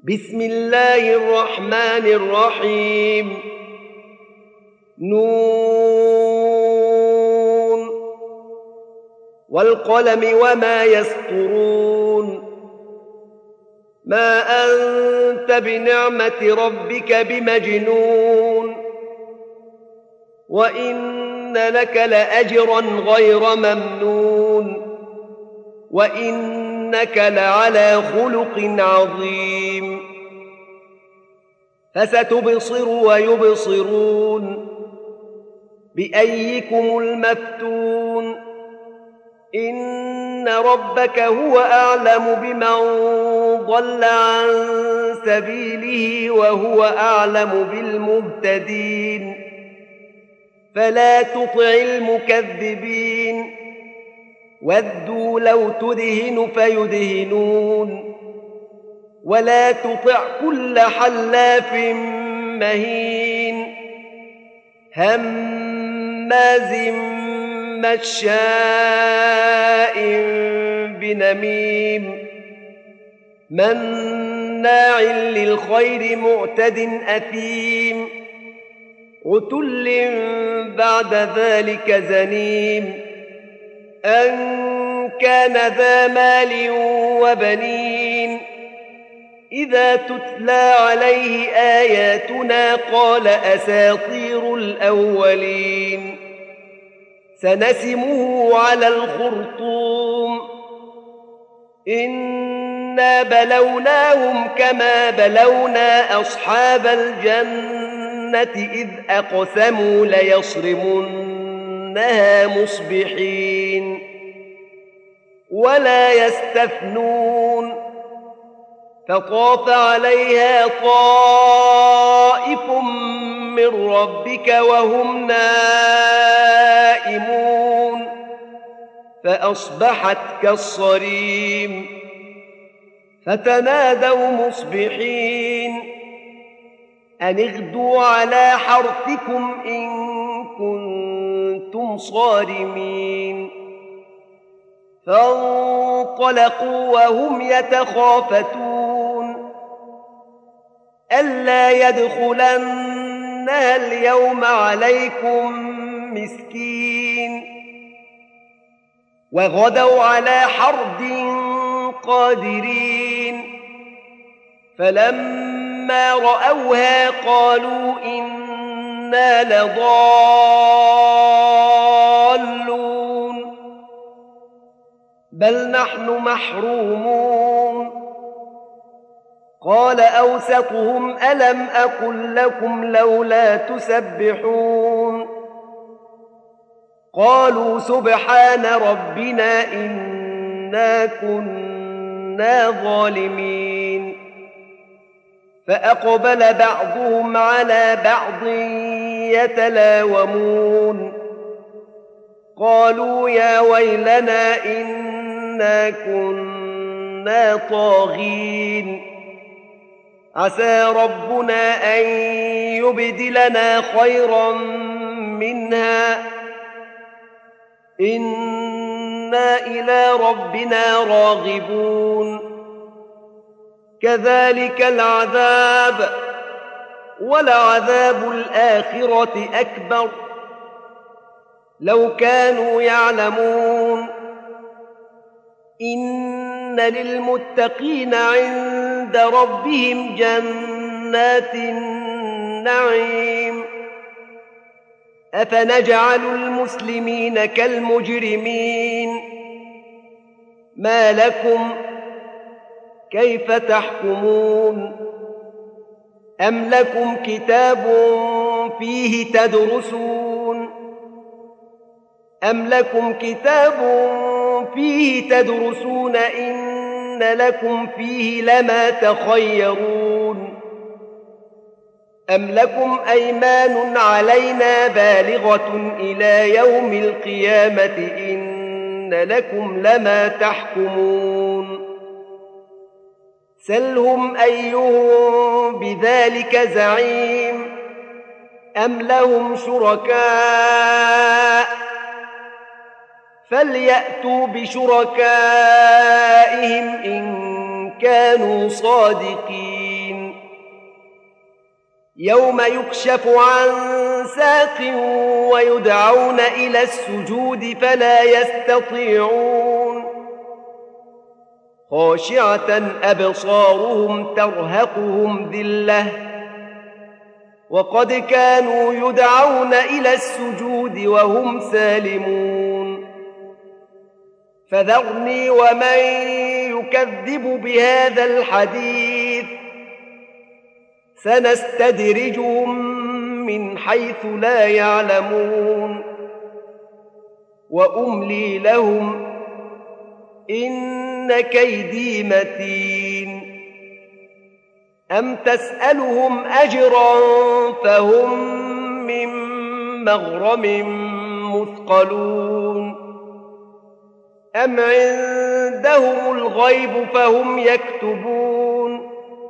بسم الله الرحمن الرحيم. نون والقلم وما يسطرون. ما أنت بنعمة ربك بمجنون، وإن لك لأجرا غير ممنون، وإنك لعلى خلق عظيم. فستبصر ويبصرون بأيكم المفتون. إن ربك هو أعلم بمن ضل عن سبيله وهو أعلم بالمهتدين. فلا تطع المكذبين، ودوا لو تدهن فيدهنون. ولا تطع كل حلاف مهين هماز مشاء بنميم مناع للخير معتد أثيم عتل بعد ذلك زنيم أن كان ذا مال وبنين. إذا تتلى عليه آياتنا قال أساطير الأولين. سنسمه على الخرطوم. إنا بلوناهم كما بلونا أصحاب الجنة إذ أقسموا ليصرمنها مصبحين ولا يستثنون. فطاف عليها طائف من ربك وهم نائمون فأصبحت كالصريم. فتنادوا مصبحين أن اغدوا على حرثكم إن كنتم صارمين. فانطلقوا وهم يتخافتون ألا يدخلنها اليوم عليكم مسكين. وغدوا على حرد قادرين. فلما رأوها قالوا إنا لضالون بل نحن محرومون. قال أوسطهم ألم أقل لكم لولا تسبحون. قالوا سبحان ربنا إنا كنا ظالمين. فأقبل بعضهم على بعض يتلاومون. قالوا يا ويلنا إنا كنا طاغين. عسى ربنا أن يبدلنا خيرا منها إنا إلى ربنا راغبون. كذلك العذاب ولعذاب الآخرة أكبر لو كانوا يعلمون. إن للمتقين عند ربهم جنات النعيم. أفنجعل المسلمين كالمجرمين. ما لكم كيف تحكمون. أم لكم كتاب فيه تدرسون. أم لكم كتاب فيه تدرسون إن لكم فيه لما تخيرون. أم لكم أيمان علينا بالغة إلى يوم القيامة إن لكم لما تحكمون. سلهم أيهم بذلك زعيم. أم لهم شركاء فليأتوا بشركائهم إن كانوا صادقين. يوم يكشف عن ساق ويدعون إلى السجود فلا يستطيعون خاشعة أبصارهم ترهقهم ذلة وقد كانوا يدعون إلى السجود وهم سالمون فذرني ومن يكذب بهذا الحديث سنستدرجهم من حيث لا يعلمون وأملي لهم إن كيدي متين أم تسألهم أجرا فهم من مغرم مثقلون أم عندهم الغيب فهم يكتبون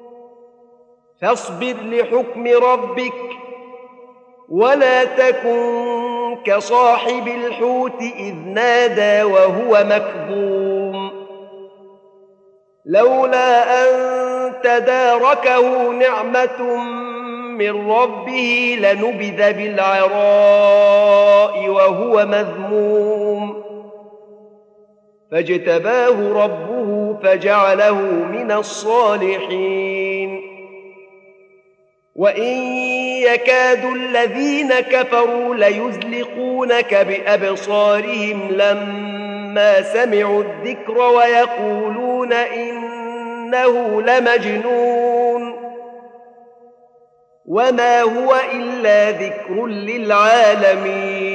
فاصبر لحكم ربك ولا تكن كصاحب الحوت إذ نادى وهو مكظوم لولا أن تداركه نعمة من ربه لنبذ بالعراء وهو مذموم فاجتباه ربه فجعله من الصالحين وإن يكاد الذين كفروا ليزلقونك بأبصارهم لما سمعوا الذكر ويقولون إنه لمجنون وما هو إلا ذكر للعالمين